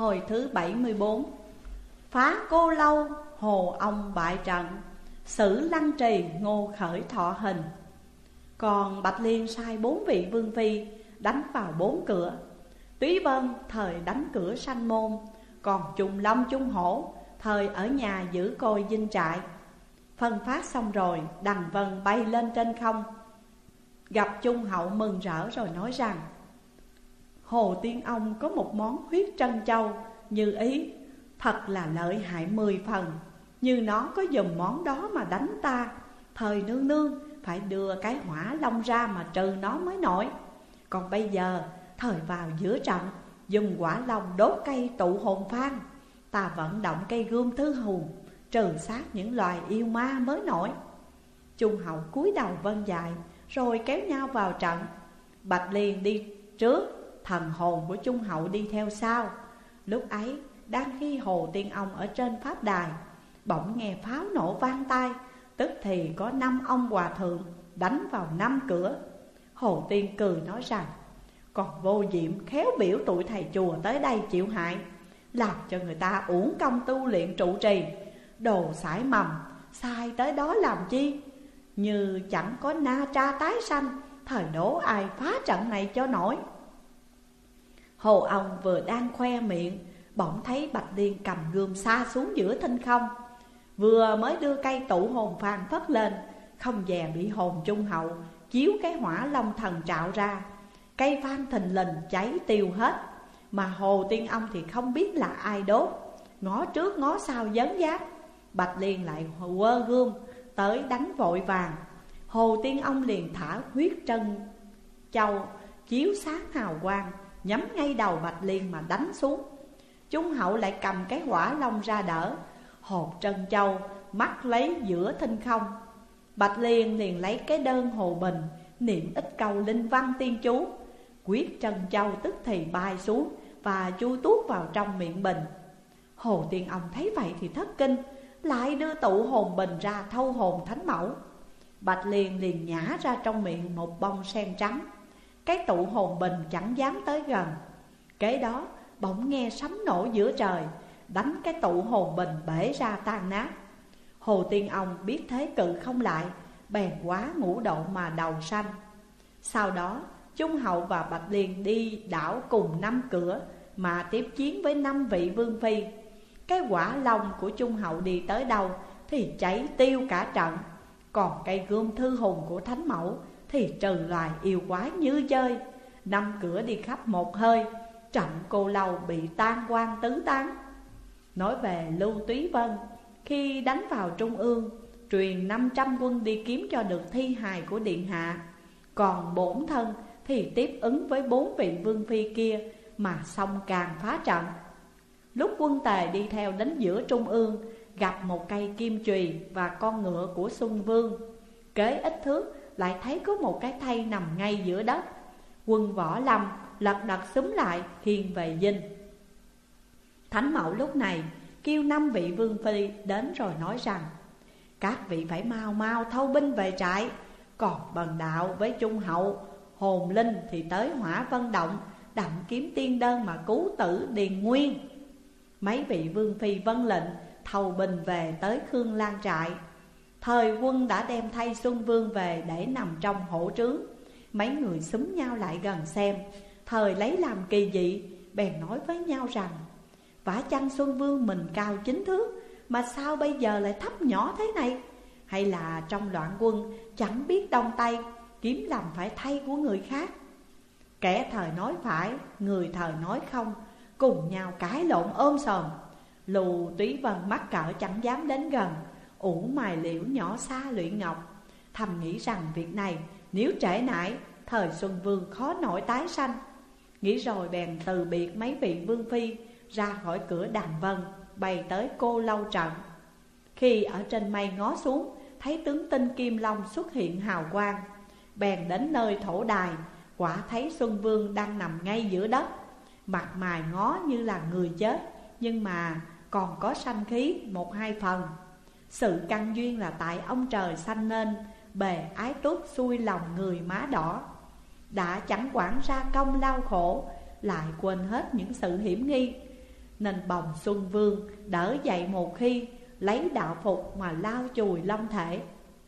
Hồi thứ 74. Phá Cô Lâu, Hồ Ông bại trận, xử Lăng Trì, Ngô Khởi thọ hình. Còn Bạch Liên sai 4 vị vương phi đánh vào 4 cửa. Túy Vân thời đánh cửa Sanh Môn, còn Trùng Long Trung Hổ thời ở nhà giữ côi dinh trại. Phân phát xong rồi, Đằng Vân bay lên trên không, gặp Trung Hậu mừng rỡ rồi nói rằng: Hồ Tiên Ông có một món huyết trân châu như ý, thật là lợi hại 10 phần. Như nó có dùng món đó mà đánh ta, thời nương nương phải đưa cái hỏa long ra mà trừ nó mới nổi. Còn bây giờ thời vào giữa trận, dùng hỏa long đốt cây tụ hồn phan, ta vận động cây gươm thứ hùng, trừ sát những loài yêu ma mới nổi. Trung Hậu cúi đầu vâng dài, rồi kéo nhau vào trận. Bạch Liên đi trước, thần hồn của Trung Hậu đi theo sau. Lúc ấy đang khi Hồ Tiên Ông ở trên pháp đài, bỗng nghe pháo nổ vang tai, tức thì có 5 ông hòa thượng đánh vào 5 cửa. Hồ Tiên cười nói rằng: Còn Vô Diệm khéo biểu tụi thầy chùa tới đây chịu hại, làm cho người ta uổng công tu luyện trụ trì. Đồ sải mầm, sai tới đó làm chi? Như chẳng có na tra tái sanh, thời đố ai phá trận này cho nổi. Hồ ông vừa đang khoe miệng, bỗng thấy Bạch Liên cầm gươm xa xuống giữa thinh không. Vừa mới đưa cây tụ hồn phan phất lên, không dè bị hồn Trung Hậu chiếu cái hỏa long thần trạo ra. Cây phan thình lình cháy tiêu hết, mà Hồ Tiên Ông thì không biết là ai đốt, ngó trước ngó sau dấn dáp. Bạch Liên lại quơ gươm tới đánh vội vàng. Hồ Tiên Ông liền thả huyết trân châu chiếu sáng hào quang, nhắm ngay đầu Bạch Liên mà đánh xuống. Trung Hậu lại cầm cái hỏa long ra đỡ. Hồn trân châu mắc lấy giữa thinh không. Bạch Liên liền lấy cái đơn hồ bình, niệm ít câu linh văn tiên chú. Quyết trân châu tức thì bay xuống và chui tuốt vào trong miệng bình. Hồ Tiên Ông thấy vậy thì thất kinh, lại đưa tụ hồn bình ra thâu hồn thánh mẫu. Bạch Liên liền nhả ra trong miệng một bông sen trắng. Cái tụ hồn bình chẳng dám tới gần. Kế đó bỗng nghe sấm nổ giữa trời, đánh cái tụ hồn bình bể ra tan nát. Hồ Tiên Ông biết thế cự không lại, bèn quá ngũ độ mà đầu sanh. Sau đó Trung Hậu và Bạch Liên đi đảo cùng 5 cửa mà tiếp chiến với 5 vị vương phi. Cái hỏa long của Trung Hậu đi tới đâu thì cháy tiêu cả trận. Còn cây gươm thư hùng của Thánh Mẫu thì trừ loài yêu quái như chơi. 5 cửa đi khắp một hơi, trận Cô Lâu bị tan quang tứ tán. Nói về Lưu Túy Vân, khi đánh vào Trung ương, truyền 500 quân đi kiếm cho được thi hài của điện hạ. Còn bổn thân thì tiếp ứng với 4 vị vương phi kia mà xông càng phá trận. Lúc quân Tề đi theo đến giữa Trung ương, gặp một cây kim chùy và con ngựa của Xuân Vương. Kế ít thước lại thấy có một cái thây nằm ngay giữa đất. Quân Võ Lâm lật đật xúm lại khiêng về dinh. Thánh Mẫu lúc này kêu 5 vị vương phi đến rồi nói rằng: Các vị phải mau mau thâu binh về trại. Còn Bần Đạo với Trung Hậu, Hồn Linh thì tới Hỏa Vân Động đặng kiếm tiên đơn mà cứu tử Điền Nguyên. Mấy vị vương phi vâng lệnh thâu binh về tới Khương Lan trại. Thời quân đã đem thay Xuân Vương về để nằm trong hổ trướng. Mấy người xúm nhau lại gần xem. Thời lấy làm kỳ dị, bèn nói với nhau rằng: Vả chăng Xuân Vương mình cao 9 thước, mà sao bây giờ lại thấp nhỏ thế này? Hay là trong loạn quân chẳng biết đông tây, kiếm làm phải thay của người khác? Kẻ thời nói phải, người thời nói không, cùng nhau cãi lộn ôm sòm. Lưu Túy Vân mắc cỡ chẳng dám đến gần, ủ mài liễu nhỏ xa luyện ngọc. Thầm nghĩ rằng việc này nếu trễ nải, thời Xuân Vương khó nổi tái sanh. Nghĩ rồi bèn từ biệt mấy vị vương phi, ra khỏi cửa Đằng Vân, bay tới Cô Lâu trận. Khi ở trên mây ngó xuống, thấy tướng tinh Kim Long xuất hiện hào quang. Bèn đến nơi thổ đài, quả thấy Xuân Vương đang nằm ngay giữa đất. Mặt mày ngó như là người chết, nhưng mà còn có sanh khí 1-2 phần. Sự căn duyên là tại ông trời sanh nên bề ái túc xuôi lòng người má đỏ. Đã chẳng quản ra công lao khổ, lại quên hết những sự hiểm nghi. nên bồng Xuân Vương đỡ dậy một khi, lấy đạo phục mà lao chùi long thể.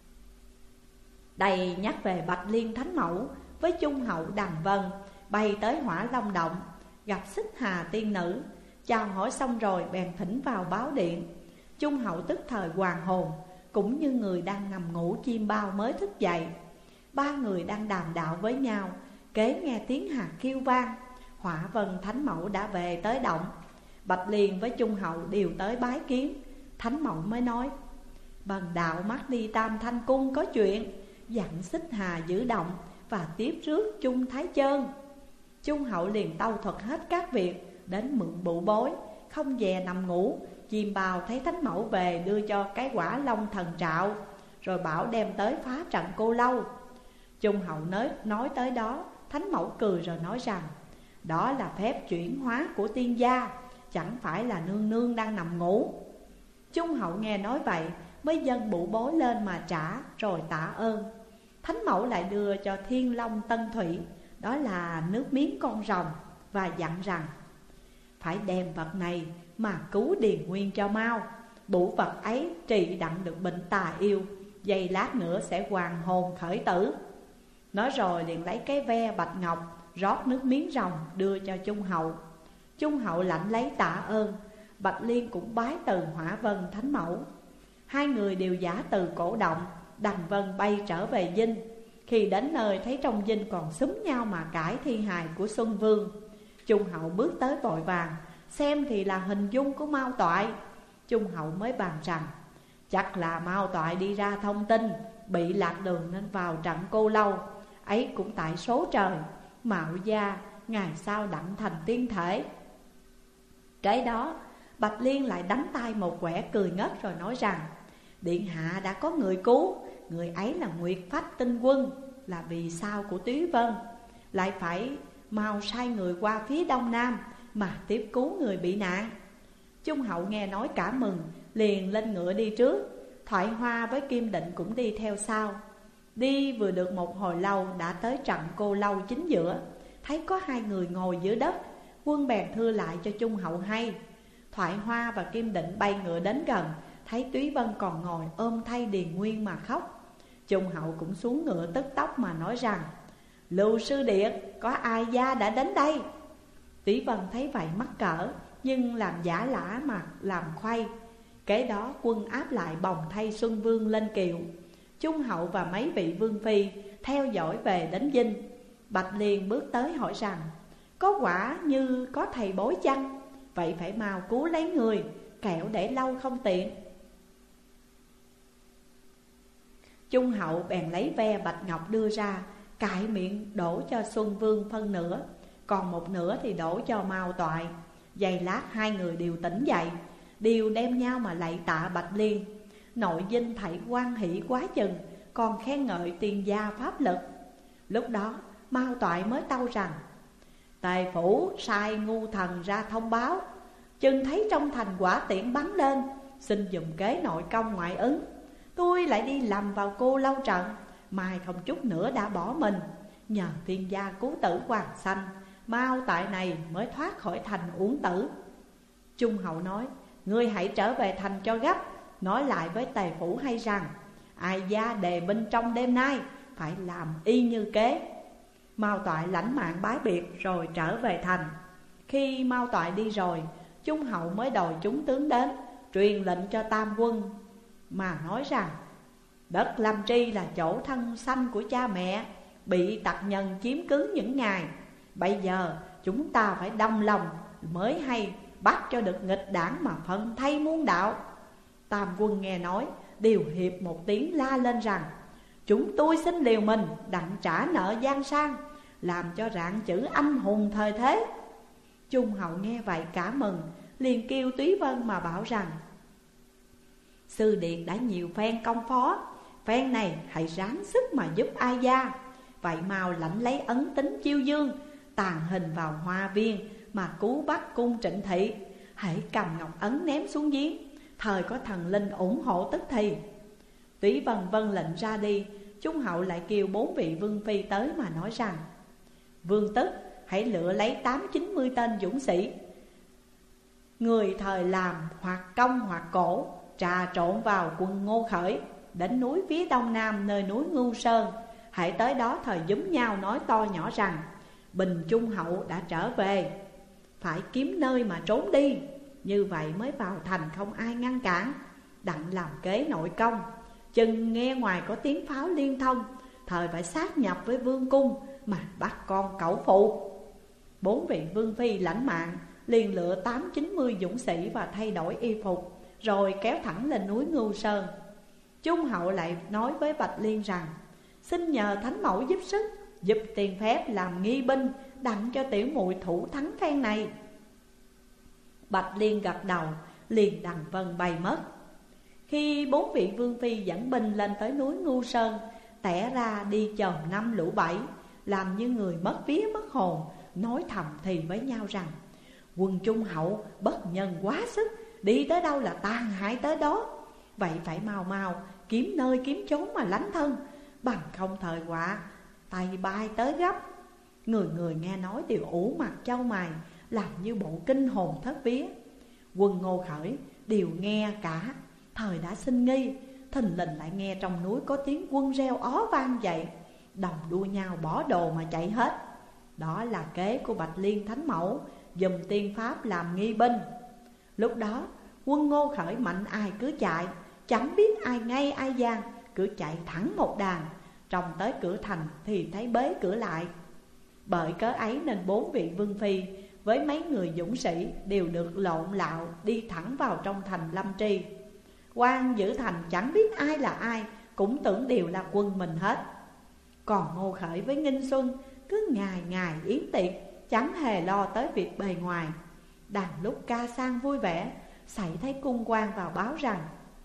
Đây nhắc về Bạch Liên Thánh Mẫu với Trung Hậu Đằng Vân bay tới Hỏa Long Động, gặp Xích Hà tiên nữ, chào hỏi xong rồi bèn thỉnh vào báo điện. Trung Hậu tức thời hoàn hồn, cũng như người đang nằm ngủ chiêm bao mới thức dậy. Ba người đang đàm đạo với nhau, kế nghe tiếng hạt kêu vang, Hỏa Vân Thánh Mẫu đã về tới động. Bạch Liên với Trung Hậu đều tới bái kiến. Thánh Mẫu mới nói: Bần đạo mắt đi Tam Thanh Cung có chuyện, dặn Xích Hà giữ động và tiếp rước Trung Thái Chơn. Trung Hậu liền tâu thuật hết các việc, đến mượn bụ bối, không dè nằm ngủ. Chim bào thấy Thánh Mẫu về đưa cho cái quả long thần trạo, rồi bảo đem tới phá trận Cô Lâu. Trung Hậu nói tới đó, Thánh Mẫu cười rồi nói rằng: Đó là phép chuyển hóa của tiên gia, chẳng phải là nương nương đang nằm ngủ. Trung Hậu nghe nói vậy mới dâng bụ bối lên mà trả, rồi tạ ơn. Thánh Mẫu lại đưa cho Thiên Long Tân Thủy, đó là nước miếng con rồng, và dặn rằng: Phải đem vật này mà cứu Điền Nguyên cho mau. Bụ vật ấy trị đặng được bệnh tà yêu, giây lát nữa sẽ hoàn hồn khởi tử. Nói rồi liền lấy cái ve bạch ngọc, rót nước miếng rồng đưa cho Trung Hậu. Trung Hậu lãnh lấy tạ ơn. Bạch Liên cũng bái từ Hỏa Vân Thánh Mẫu. Hai người đều giả từ cổ động. Đằng Vân bay trở về dinh. Khi đến nơi thấy trong dinh còn xúm nhau mà cãi thi hài của Xuân Vương. Trung Hậu bước tới vội vàng, xem thì là hình dung của Mao Toại. Trung Hậu mới bàn rằng: Chắc là Mao Toại đi ra thông tin, bị lạc đường nên vào trận Cô Lâu. Ấy cũng tại số trời, Mạo gia ngày sau đặng thành tiên thể. Cái đó Bạch Liên lại đánh tay một quẻ cười ngất rồi nói rằng: Điện hạ đã có người cứu, người ấy là Nguyệt Phách Tinh Quân, là vì sao của Túy Vân. Lại phải mau sai người qua phía đông nam mà tiếp cứu người bị nạn. Trung Hậu nghe nói cả mừng, liền lên ngựa đi trước. Thoại Hoa với Kim Định cũng đi theo sau. Đi vừa được một hồi lâu đã tới trận Cô Lâu chính giữa. Thấy có hai người ngồi giữa đất, quân bèn thưa lại cho Trung Hậu hay. Thoại Hoa và Kim Định bay ngựa đến gần, thấy Túy Vân còn ngồi ôm thay Điền Nguyên mà khóc. Trung Hậu cũng xuống ngựa tức tốc mà nói rằng: Lưu sư điệt, có ai gia đã đến đây? Túy Vân thấy vậy mắc cỡ, nhưng làm giả lả mà làm khoay. Kế đó quân áp lại bồng thay Xuân Vương lên kiệu. Trung Hậu và mấy vị vương phi theo dõi về đến dinh. Bạch Liên bước tới hỏi rằng: Có quả như có thầy bói chăng? Vậy phải mau cứu lấy người, kẻo để lâu không tiện. Trung Hậu bèn lấy ve bạch ngọc đưa ra, cạy miệng đổ cho Xuân Vương phân nửa, còn một nửa thì đổ cho Mao Toại. Giây lát hai người đều tỉnh dậy, đều đem nhau mà lạy tạ Bạch Liên. Nội dinh thảy hoan hỷ quá chừng, còn khen ngợi tiền gia pháp lực. Lúc đó Mao Toại mới tâu rằng: Tề phủ sai ngu thần ra thông báo, chừng thấy trong thành quả tiễn bắn lên, xin dùng kế nội công ngoại ứng. Tôi lại đi lầm vào Cô Lâu trận, mai không chút nữa đã bỏ mình. Nhờ tiên gia cứu tử hoàng sanh, Mao Toại này mới thoát khỏi thành uổng tử. Trung Hậu nói: Ngươi hãy trở về thành cho gấp, nói lại với Tề phủ hay rằng ai gia đề binh trong đêm nay, phải làm y như kế. Mao Toại lãnh mạng bái biệt rồi trở về thành. Khi Mao Toại đi rồi, Trung Hậu mới đòi chúng tướng đến, truyền lệnh cho tam quân mà nói rằng: Đất Lâm Tri là chỗ thân sanh của cha mẹ, bị tặc nhân chiếm cứ những ngày. Bây giờ chúng ta phải đồng lòng mới hay, bắt cho được nghịch đảng mà phân thay muôn đạo. Tam quân nghe nói đều hiệp một tiếng la lên rằng: Chúng tôi xin liều mình đặng trả nợ Giang Sang, làm cho rạng chữ anh hùng thời thế. Trung Hậu nghe vậy cả mừng, liền kêu Túy Vân mà bảo rằng: Sư điệt đã nhiều phen công phó, phen này hãy ráng sức mà giúp ai gia. Vậy mau lãnh lấy ấn tính chiêu dương, tàn hình vào hoa viên mà cứu bắt cung Trịnh Thị. Hãy cầm ngọc ấn ném xuống giếng, thời có thần linh ủng hộ tức thì. Túy Vân vâng lệnh ra đi. Trung Hậu lại kêu 4 vị vương phi tới mà nói rằng: Vương tức hãy lựa lấy 80-90 tên dũng sĩ, người thời làm hoặc công hoặc cổ, trà trộn vào quân Ngô Khởi, đến núi phía đông nam nơi núi Ngưu Sơn. Hãy tới đó thời giúm nhau nói to nhỏ rằng Bình Trung Hậu đã trở về, phải kiếm nơi mà trốn đi. Như vậy mới vào thành không ai ngăn cản, đặng làm kế nội công. Chừng nghe ngoài có tiếng pháo liên thông, thời phải sát nhập với vương cung mà bắt con cẩu phụ. 4 vị vương phi lãnh mạng liền lựa 80-90 dũng sĩ và thay đổi y phục, rồi kéo thẳng lên núi Ngưu Sơn. Trung Hậu lại nói với Bạch Liên rằng xin nhờ Thánh Mẫu giúp sức, giúp tiền phép làm nghi binh, đặng cho tiểu muội thủ thắng phen này. Bạch Liên gật đầu, liền đằng vân bay mất. Khi 4 vị vương phi dẫn binh lên tới núi Ngưu Sơn, tẻ ra đi chồm năm lũ bảy, làm như người mất vía mất hồn, nói thầm thì với nhau rằng quân Trung Hậu bất nhân quá sức, đi tới đâu là tàn hại tới đó. Vậy phải mau mau kiếm nơi kiếm chốn mà lánh thân, bằng không thời họa tay bay tới gấp. Người người nghe nói đều ủ mặt chau mày, làm như bộ kinh hồn thất vía. Quân Ngô Khởi đều nghe cả, thời đã sinh nghi. Thình lình lại nghe trong núi có tiếng quân reo ó vang dậy, đồng đua nhau bỏ đồ mà chạy hết. Đó là kế của Bạch Liên Thánh Mẫu, dùm tiên pháp làm nghi binh. Lúc đó quân Ngô Khởi mạnh ai cứ chạy, chẳng biết ai ngay ai gian, cứ chạy thẳng một đàn. Trông tới cửa thành thì thấy bế cửa lại. Bởi cớ ấy nên 4 vị vương phi với mấy người dũng sĩ đều được lộn lạo đi thẳng vào trong thành Lâm Tri. Quan giữ thành chẳng biết ai là ai, cũng tưởng đều là quân mình hết. Còn Ngô Khởi với Nghinh Xuân cứ ngày ngày yến tiệc, chẳng hề lo tới việc bề ngoài. Đàn lúc ca sang vui vẻ, xảy thấy cung quan vào báo rằng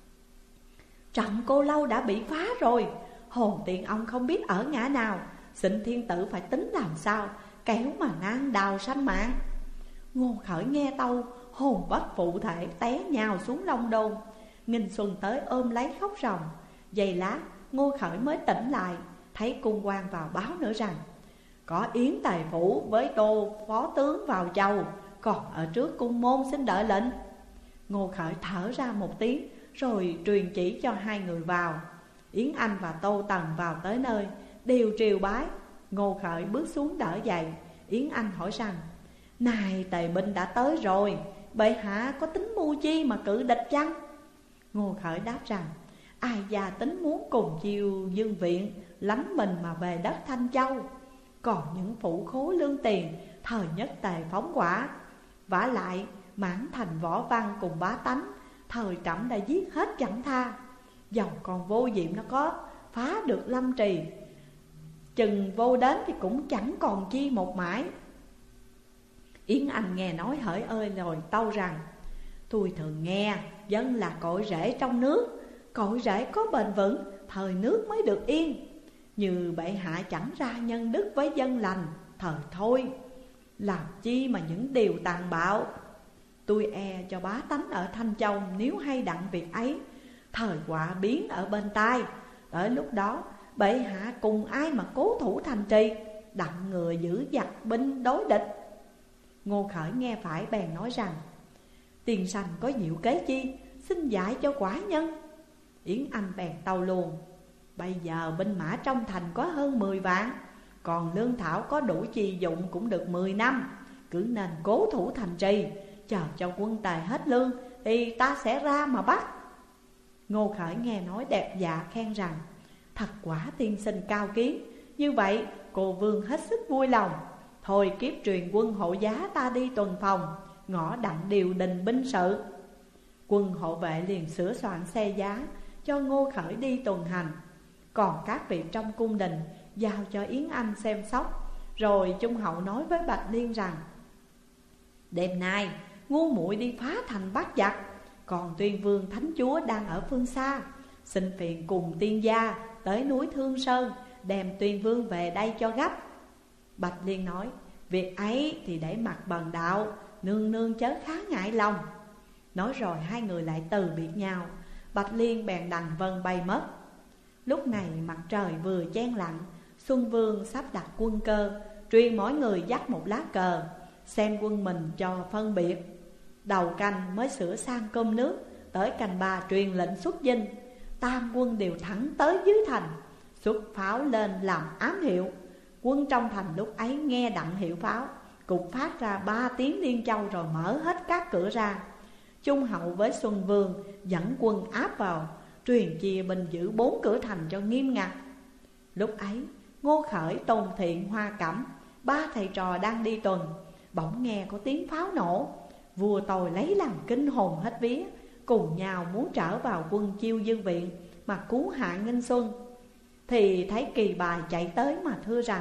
trận Cô Lâu đã bị phá rồi, hồn tiện ông không biết ở ngã nào, xin thiên tử phải tính làm sao, kéo mà ngang đào sanh mạng. Ngô Khởi nghe tâu, hồn bất phụ thể, té nhào xuống Long Đôn. Nghinh Xuân tới ôm lấy khóc ròng. Giây lát Ngô Khởi mới tỉnh lại, thấy cung quan vào báo nữa rằng có yến tài phủ với Tô phó tướng vào chầu, còn ở trước cung môn xin đợi lệnh. Ngô Khởi thở ra một tiếng, rồi truyền chỉ cho 2 người vào. Yến Anh và Tô Tần vào tới nơi, đều triều bái. Ngô Khởi bước xuống đỡ dậy. Yến Anh hỏi rằng này tề binh đã tới rồi, bệ hạ có tính mưu chi mà cự địch chăng? Ngô Khởi đáp rằng ai già tính muốn cùng chiêu dương viện, lánh mình mà về đất Thanh Châu. Còn những phủ khố lương tiền, thời nhất tề phóng quả. Vả lại Mãn Thành Võ Văn cùng bá tánh, thời Trẫm đã giết hết chẳng tha. Dầu còn Vô Diệm nó có phá được Lâm Trì, chừng Vô đến thì cũng chẳng còn chi một mãi. Yến Anh nghe nói hỡi ơi rồi tâu rằng tôi thường nghe dân là cội rễ trong nước, cội rễ có bền vững, thời nước mới được yên. Như bệ hạ chẳng ra nhân đức với dân lành, thời thôi làm chi mà những điều tàn bạo. Tôi e cho bá tánh ở Thanh Châu nếu hay đặng việc ấy, thời họa biến ở bên tai. Tới lúc đó bệ hạ cùng ai mà cố thủ thành trì, đặng ngừa giữ giặc binh đối địch. Ngô Khởi nghe phải bèn nói rằng tiền sanh có diệu kế chi, xin dạy cho quả nhân. Yến Anh bèn tâu luôn bây giờ binh mã trong thành có hơn 10 vạn, còn lương thảo có đủ chi dụng cũng được 10 năm. Cứ nên cố thủ thành trì, chờ cho quân tài hết lương thì ta sẽ ra mà bắt. Ngô Khởi nghe nói đẹp dạ khen rằng thật quả tiên sinh cao kiến, như vậy cô vương hết sức vui lòng. Thôi kiếp truyền quân hộ giá ta đi tuần phòng, ngõ đặng điều đình binh sự. Quân hộ vệ liền sửa soạn xe giá cho Ngô Khởi đi tuần hành. Còn các vị trong cung đình giao cho Yến Anh xem sóc. Rồi Trung Hậu nói với Bạch Liên rằng đêm nay ngu muội đi phá thành bắt giặc, còn Tuyên Vương Thánh Chúa đang ở phương xa, xin phiền cùng tiên gia tới núi Thương Sơn, đem Tuyên Vương về đây cho gấp. Bạch Liên nói việc ấy thì để mặc bần đạo, nương nương chớ khá ngại lòng. Nói rồi 2 người lại từ biệt nhau. Bạch Liên bèn đằng vân bay mất. Lúc này mặt trời vừa chen lặng, Xuân Vương sắp đặt quân cơ, truyền mỗi người dắt một lá cờ, xem quân mình cho phân biệt. Đầu canh mới sửa sang cơm nước, tới canh ba truyền lệnh xuất dinh. Tam quân đều thẳng tới dưới thành, xuất pháo lên làm ám hiệu. Quân trong thành lúc ấy nghe đặng hiệu pháo, cũng phát ra 3 tiếng liên châu rồi mở hết các cửa ra. Trung Hậu với Xuân Vương dẫn quân áp vào, truyền chia binh giữ 4 cửa thành cho nghiêm ngặt. Lúc ấy Ngô Khởi, Tôn Thiện, Hoa Cẩm, 3 thầy trò đang đi tuần, bỗng nghe có tiếng pháo nổ. Vua tôi lấy làm kinh hồn hết vía, cùng nhau muốn trở vào quân Chiêu Dương Viện mà cứu Hạ Nghinh Xuân. Thì thấy Kỳ Bài chạy tới mà thưa rằng: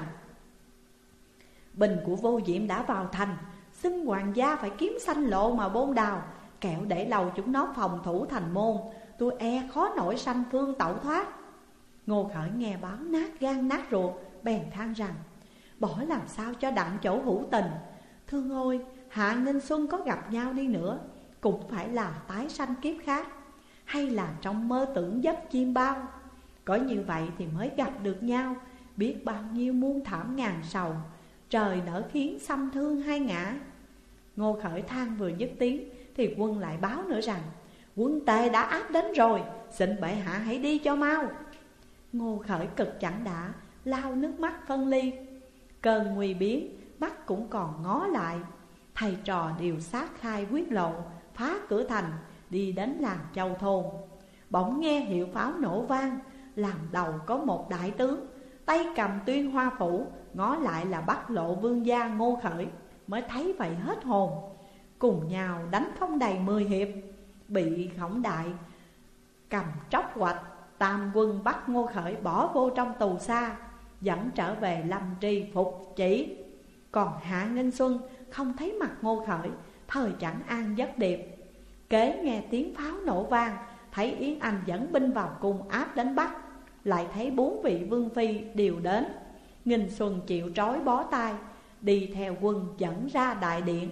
binh của Vô Diệm đã vào thành, xin hoàng gia phải kiếm sanh lộ mà bôn đào, kẻo để lâu chúng nó phòng thủ thành môn, tôi e khó nổi sanh phương tẩu thoát. Ngô Khởi nghe báo nát gan nát ruột, bèn than rằng: bỏ làm sao cho đặng chỗ hữu tình. Thương ơi, Hạ Nghinh Xuân có gặp nhau đi nữa cũng phải là tái sanh kiếp khác, hay là trong mơ tưởng giấc chim bao. Có như vậy thì mới gặp được nhau, biết bao nhiêu muôn thảm ngàn sầu, trời nỡ khiến xăm thương hai ngã. Ngô Khởi than vừa dứt tiếng thì quân lại báo nữa rằng: quân Tề đã áp đến rồi, xin bệ hạ hãy đi cho mau. Ngô Khởi cực chẳng đã, lau nước mắt phân ly. Cơn nguy biến, mắt cũng còn ngó lại. Thầy trò đều sát khai quyết lộ, phá cửa thành, đi đến làng Châu Thôn. Bỗng nghe hiệu pháo nổ vang, làm đầu có một đại tướng, tay cầm tuyên hoa phủ, ngó lại là Bắc Lộ vương gia Ngô Khởi. Mới thấy vậy hết hồn, cùng nhau đánh không đầy 10 hiệp, bị Khổng Đại cầm tróc quạch. Tam quân bắt Ngô Khởi bỏ vô trong tù xa, dẫn trở về Lâm Tri phục chỉ. Còn Hạ Nghinh Xuân không thấy mặt Ngô Khởi, thời chẳng an giấc điệp. Kế nghe tiếng pháo nổ vang, thấy Yến Anh dẫn binh vào cung áp đến Bắc. Lại thấy 4 vị vương phi đều đến. Nghinh Xuân chịu trói bó tay, đi theo quân dẫn ra đại điện.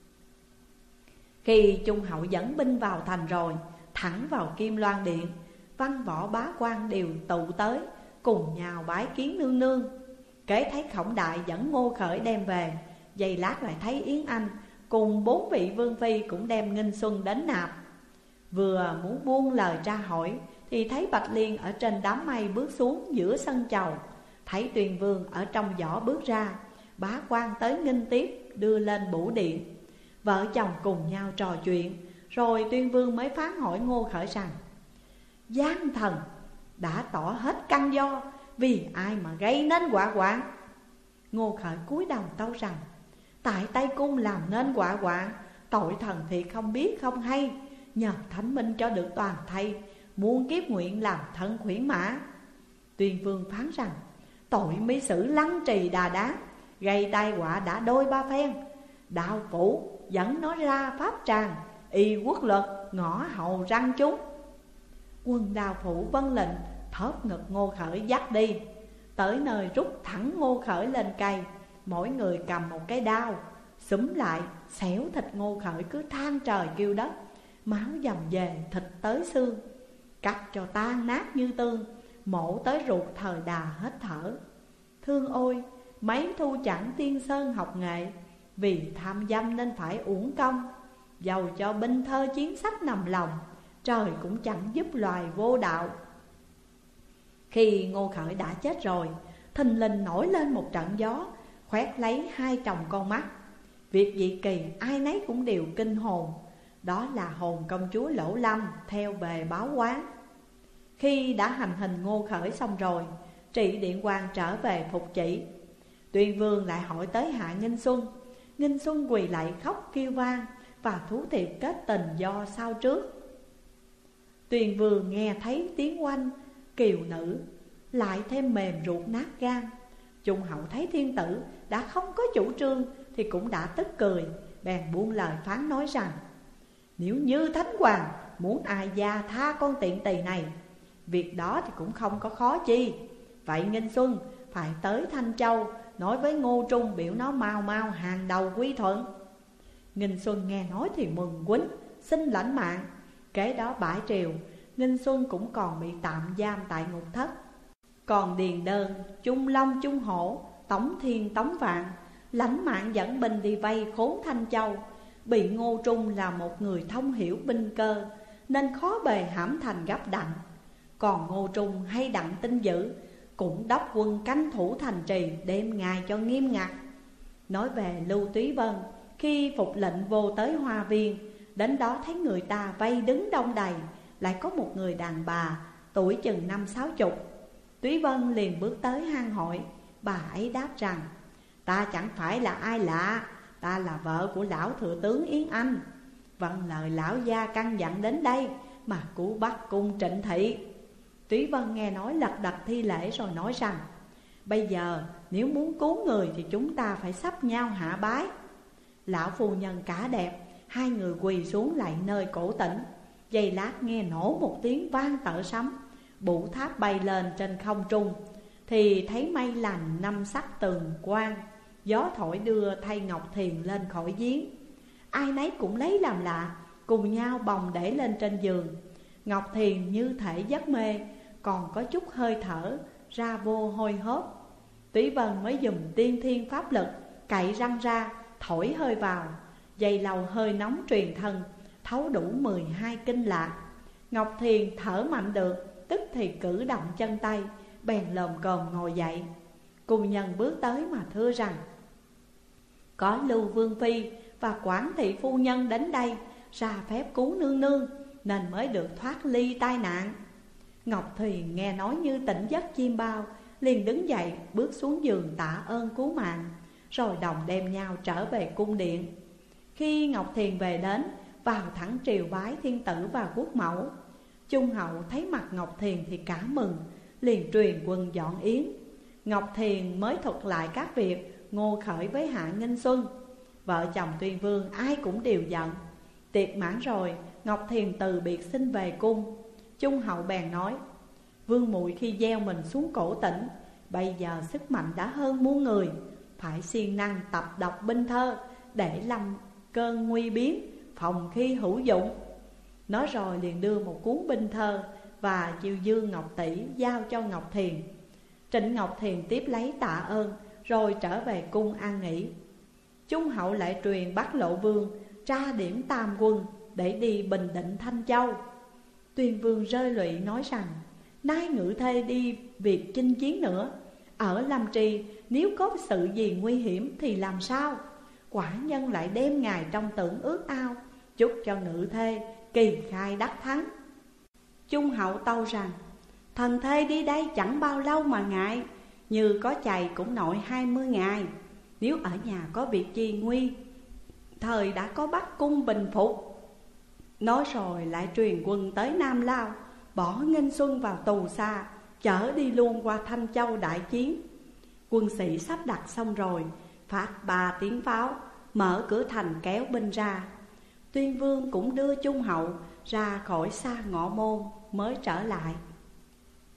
Khi Trung Hậu dẫn binh vào thành rồi, thẳng vào Kim Loan điện, văn võ bá quan đều tụ tới, cùng nhau bái kiến nương nương. Kế thấy Khổng Đại dẫn Ngô Khởi đem về, giây lát lại thấy Yến Anh cùng 4 vị vương phi cũng đem Nghinh Xuân đến nạp. Vừa muốn buông lời tra hỏi thì thấy Bạch Liên ở trên đám mây bước xuống giữa sân chầu. Thấy Tuyền Vương ở trong giỏ bước ra, bá quan tới nghinh tiếp, đưa lên bửu điện. Vợ chồng cùng nhau trò chuyện, rồi Tuyên Vương mới phán hỏi Ngô Khởi rằng: giang thần đã tỏ hết căn do, vì ai mà gây nên họa hoạn? Ngô Khởi cúi đầu tâu rằng: tại Tây Cung làm nên họa hoạn, tội thần thì không biết không hay, nhờ thánh minh cho được toàn thây, muôn kiếp nguyện làm thân khuyển mã. Tuyên Vương phán rằng: tội mỹ sử lăng trì đà đáng, gây tai họa đã đôi ba phen. Đạo phủ dẫn nó ra pháp tràng, y quốc luật ngõ hầu răng chúng. Quân Đào Phủ vâng lệnh, thớp ngực Ngô Khởi dắt đi. Tới nơi rút thẳng Ngô Khởi lên cây, mỗi người cầm một cái đao, xúm lại xẻo thịt Ngô Khởi cứ than trời kêu đất, máu dầm về thịt tới xương, cắt cho tan nát như tương, mổ tới ruột thời đà hết thở. Thương ôi, mấy thu chẳng tiên sơn học nghệ, vì tham dâm nên phải uổng công. Dầu cho binh thơ chiến sách nằm lòng, trời cũng chẳng giúp loài vô đạo. Khi Ngô Khởi đã chết rồi, thình lình nổi lên một trận gió, khoét lấy 2 chồng con mắt. Việc dị kỳ ai nấy cũng đều kinh hồn. Đó là hồn công chúa Lỗ Lâm theo về báo quán. Khi đã hành hình Ngô Khởi xong rồi, Trị Điện Quan trở về phục chỉ. Tuyên Vương lại hỏi tới Hạ Nghinh Xuân. Nghinh Xuân quỳ lạy khóc kêu vang, và thú thiệp kết tình do sao trước. Tuyên Vương nghe thấy tiếng oanh kiều nữ, lại thêm mềm ruột nát gan. Trung Hậu thấy thiên tử đã không có chủ trương thì cũng đã tức cười, bèn buông lời phán nói rằng: nếu như Thánh Hoàng muốn ai gia tha con tiện tỳ này, việc đó thì cũng không có khó chi. Vậy Nghinh Xuân phải tới Thanh Châu, nói với Ngô Trung biểu nó mau mau hàng đầu quy thuận. Nghinh Xuân nghe nói thì mừng quýnh, xin lãnh mạng. Kế đó bãi triều, Nghinh Xuân cũng còn bị tạm giam tại ngục thất. Còn Điền Đơn, Trung Long, Trung Hổ, Tống Thiên, Tống Vạn lãnh mạng dẫn binh đi vây khốn Thanh Châu. bị Ngô Trung là một người thông hiểu binh cơ nên khó bề hãm thành gấp Đặng. Còn Ngô Trung hay Đặng tin dữ cũng đốc quân canh thủ thành trì đêm ngày cho nghiêm ngặt. Nói về Lưu Túy Vân, khi phục lệnh vô tới Hoa Viên, đến đó thấy người ta vây đứng đông đầy, lại có một người đàn bà tuổi chừng 50-60. Túy Vân liền bước tới hang hỏi. Bà ấy đáp rằng: ta chẳng phải là ai lạ, ta là vợ của lão thừa tướng Yến Anh. Vâng lời lão gia căn dặn đến đây mà cứu bắt cung Trịnh Thị. Túy Vân nghe nói lật đật thi lễ rồi nói rằng: bây giờ nếu muốn cứu người thì chúng ta phải xách nhau hạ bái. Lão phu nhân cả đẹp, hai người quỳ xuống lại nơi cổ tỉnh. Giây lát nghe nổ một tiếng vang tợ sấm, bụ tháp bay lên trên không trung, thì thấy mây lành năm sắc tường quang. Gió thổi đưa thay Ngọc Thiền lên khỏi giếng. Ai nấy cũng lấy làm lạ, cùng nhau bồng để lên trên giường. Ngọc Thiền như thể giấc mê, còn có chút hơi thở ra vô hôi hốp. Túy Vân mới dùng tiên thiên pháp lực cậy răng ra, thổi hơi vào. Giây lâu hơi nóng truyền thân, thấu đủ 12 kinh lạc. Ngọc Thiền thở mạnh được, tức thì cử động chân tay, bèn lồm cồm ngồi dậy. Cung nhân bước tới mà thưa rằng: có Lưu Vương Phi và Quản thị phu nhân đến đây ra phép cứu nương nương, nên mới được thoát ly tai nạn. Ngọc Thiền nghe nói như tỉnh giấc chim bao, liền đứng dậy bước xuống giường tạ ơn cứu mạng, rồi đồng đem nhau trở về cung điện. Khi Ngọc Thiền về đến, vào thẳng triều bái thiên tử và quốc mẫu. Trung hậu thấy mặt Ngọc Thiền thì cả mừng, liền truyền quân dọn yến. Ngọc Thiền mới thuật lại các việc Ngô Khởi với Hạ Nghinh Xuân. Vợ chồng Tuyên Vương ai cũng đều giận. Tiệc mãn rồi, Ngọc Thiền từ biệt xin về cung. Trung hậu bèn nói: vương muội khi gieo mình xuống cổ tỉnh, bây giờ sức mạnh đã hơn muôn người, phải siêng năng tập đọc binh thơ để lâm cơn nguy biến, phòng khi hữu dụng. Nói rồi liền đưa một cuốn binh thơ và chiêu dương ngọc tỷ giao cho Ngọc Thiền. Trịnh Ngọc Thiền tiếp lấy tạ ơn, rồi trở về cung an nghỉ. Trung hậu lại truyền Bắc Lộ Vương tra điểm tam quân để đi Bình Định Thanh Châu. Tuyên Vương rơi lụy nói rằng: nay ngự thê đi việc chinh chiến nữa, ở Lâm Trì nếu có sự gì nguy hiểm thì làm sao? Quả nhân lại đem ngài trong tưởng ước ao, chúc cho ngự thê kỳ khai đắc thắng. Trung hậu tâu rằng: thần thê đi đây chẳng bao lâu mà ngại, như có chày cũng nội 20 ngày. Nếu ở nhà có việc chi nguy, thời đã có Bắc cung bình phục. Nói rồi lại truyền quân tới Nam Lao, bỏ Nghinh Xuân vào tù xa, chở đi luôn qua Thanh Châu đại chiến. Quân sĩ sắp đặt xong rồi, phát 3 tiếng pháo, mở cửa thành kéo binh ra. Tuyên Vương cũng đưa Trung hậu ra khỏi xa Ngọ Môn mới trở lại.